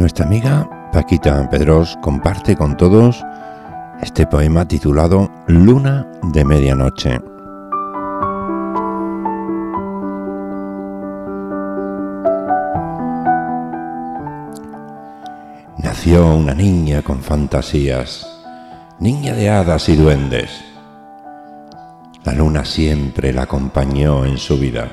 Nuestra amiga Paquita Pedrós comparte con todos este poema titulado Luna de Medianoche. Nació una niña con fantasías, niña de hadas y duendes. La luna siempre la acompañó en su vida.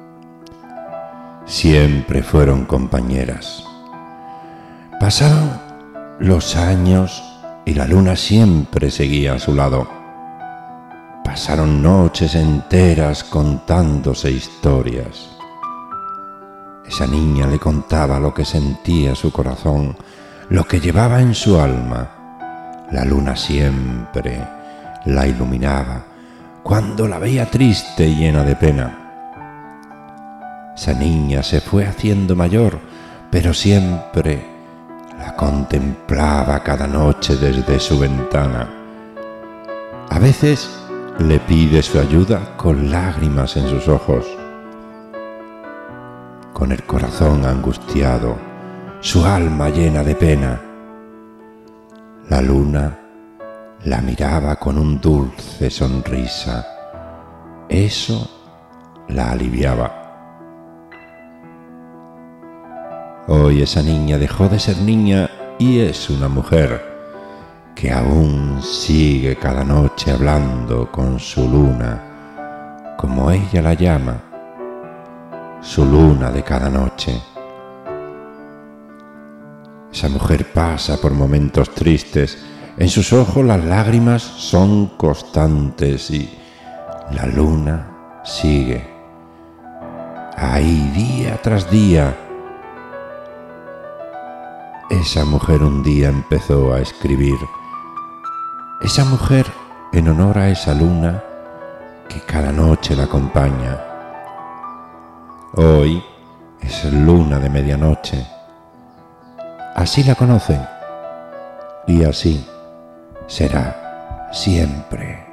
Siempre fueron compañeras. Pasaron los años y la luna siempre seguía a su lado. Pasaron noches enteras contándose historias. Esa niña le contaba lo que sentía su corazón, lo que llevaba en su alma. La luna siempre la iluminaba cuando la veía triste y llena de pena. Esa niña se fue haciendo mayor, pero siempre la contemplaba cada noche desde su ventana. A veces le pide su ayuda con lágrimas en sus ojos. Con el corazón angustiado, su alma llena de pena, la luna la miraba con un dulce sonrisa. Eso la aliviaba. Hoy esa niña dejó de ser niña y es una mujer que aún sigue cada noche hablando con su luna, como ella la llama, su luna de cada noche. Esa mujer pasa por momentos tristes, en sus ojos las lágrimas son constantes y la luna sigue ahí día tras día. Esa mujer un día empezó a escribir. Esa mujer en honor a esa luna que cada noche la acompaña. Hoy es luna de medianoche. Así la conocen y así será siempre.